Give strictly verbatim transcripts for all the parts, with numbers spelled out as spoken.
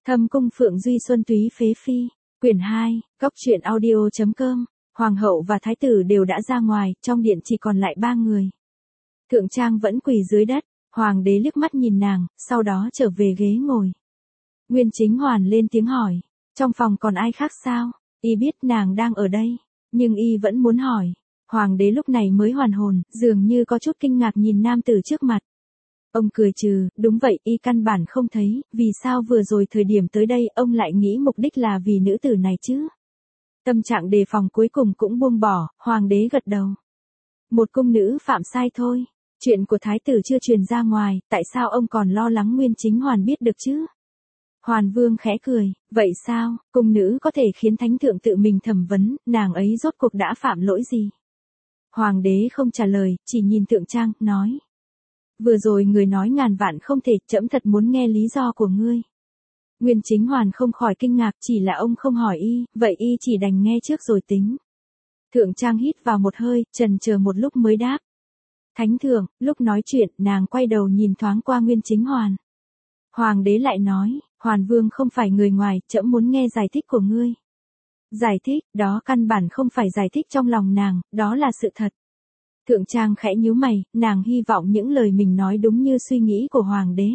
Thâm cung Phượng Duy Xuân Túy Phế Phi, quyển hai, góc truyện audio.com, Hoàng hậu và thái tử đều đã ra ngoài, trong điện chỉ còn lại ba người. Thượng Trang vẫn quỳ dưới đất, hoàng đế liếc mắt nhìn nàng, sau đó trở về ghế ngồi. Nguyên Chính Hoàn lên tiếng hỏi, trong phòng còn ai khác sao? Y biết nàng đang ở đây, nhưng y vẫn muốn hỏi. Hoàng đế lúc này mới hoàn hồn, dường như có chút kinh ngạc nhìn nam tử trước mặt. Ông cười trừ, đúng vậy, y căn bản không thấy, vì sao vừa rồi thời điểm tới đây ông lại nghĩ mục đích là vì nữ tử này chứ? Tâm trạng đề phòng cuối cùng cũng buông bỏ, hoàng đế gật đầu. Một cung nữ phạm sai thôi, chuyện của thái tử chưa truyền ra ngoài, tại sao ông còn lo lắng Nguyên Chính Hoàn biết được chứ? Hoàn Vương khẽ cười, vậy sao, cung nữ có thể khiến thánh thượng tự mình thẩm vấn, nàng ấy rốt cuộc đã phạm lỗi gì? Hoàng đế không trả lời, chỉ nhìn Thượng Trang, nói. Vừa rồi người nói ngàn vạn không thể, trẫm thật muốn nghe lý do của ngươi. Nguyên Chính Hoàn không khỏi kinh ngạc, chỉ là ông không hỏi y, vậy y chỉ đành nghe trước rồi tính. Thượng Trang hít vào một hơi, trần chờ một lúc mới đáp. Thánh thượng, lúc nói chuyện, nàng quay đầu nhìn thoáng qua Nguyên Chính Hoàn. Hoàng đế lại nói, Hoàn Vương không phải người ngoài, trẫm muốn nghe giải thích của ngươi. Giải thích, đó căn bản không phải giải thích trong lòng nàng, đó là sự thật. Thượng Trang khẽ nhíu mày, nàng hy vọng những lời mình nói đúng như suy nghĩ của hoàng đế.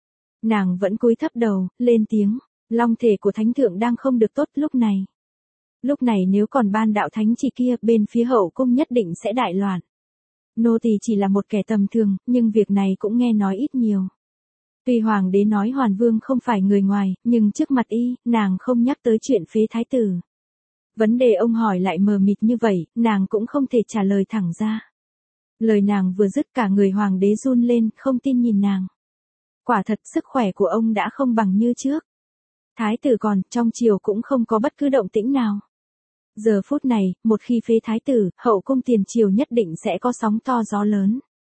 Nàng vẫn cúi thấp đầu, lên tiếng, long thể của thánh thượng đang không được tốt lúc này. Lúc này nếu còn ban đạo thánh chỉ kia, bên phía hậu cung nhất định sẽ đại loạn. Nô tỳ chỉ là một kẻ tầm thường, nhưng việc này cũng nghe nói ít nhiều. Tuy hoàng đế nói Hoàn Vương không phải người ngoài, nhưng trước mặt y, nàng không nhắc tới chuyện phế thái tử. Vấn đề ông hỏi lại mờ mịt như vậy, nàng cũng không thể trả lời thẳng ra. Lời nàng vừa dứt cả người hoàng đế run lên, không tin nhìn nàng. Quả thật sức khỏe của ông đã không bằng như trước. Thái tử còn, trong triều cũng không có bất cứ động tĩnh nào. Giờ phút này, một khi phế thái tử, hậu cung tiền triều nhất định sẽ có sóng to gió lớn.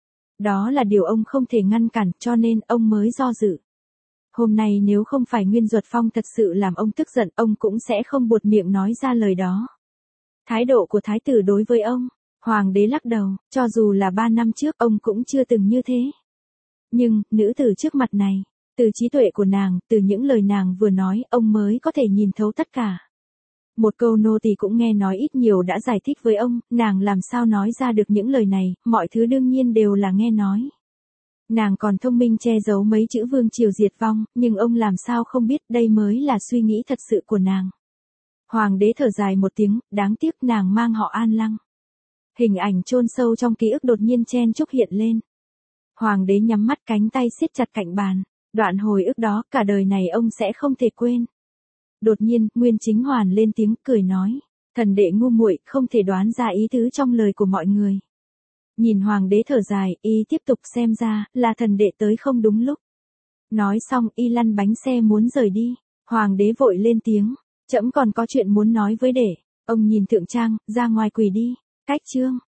Đó là điều ông không thể ngăn cản, cho nên ông mới do dự. Hôm nay nếu không phải Nguyên Duật Phong thật sự làm ông tức giận, ông cũng sẽ không buột miệng nói ra lời đó. Thái độ của thái tử đối với ông, hoàng đế lắc đầu, cho dù là ba năm trước ông cũng chưa từng như thế. Nhưng, nữ tử trước mặt này, từ trí tuệ của nàng, từ những lời nàng vừa nói, ông mới có thể nhìn thấu tất cả. Một câu nô tỳ cũng nghe nói ít nhiều đã giải thích với ông, nàng làm sao nói ra được những lời này, mọi thứ đương nhiên đều là nghe nói. Nàng còn thông minh che giấu mấy chữ vương triều diệt vong, nhưng ông làm sao không biết đây mới là suy nghĩ thật sự của nàng. Hoàng đế thở dài một tiếng, đáng tiếc nàng mang họ An Lăng. Hình ảnh chôn sâu trong ký ức đột nhiên chen chúc hiện lên. Hoàng đế nhắm mắt, cánh tay siết chặt cạnh bàn, đoạn hồi ức đó cả đời này ông sẽ không thể quên. Đột nhiên, Nguyên Chính Hoàn lên tiếng cười nói, thần đệ ngu muội, không thể đoán ra ý tứ trong lời của mọi người. Nhìn hoàng đế thở dài, y tiếp tục, xem ra là thần đệ tới không đúng lúc. Nói xong, y lăn bánh xe muốn rời đi. Hoàng đế vội lên tiếng, trẫm còn có chuyện muốn nói với đệ. Ông nhìn Thượng Trang, ra ngoài quỳ đi. Cách chương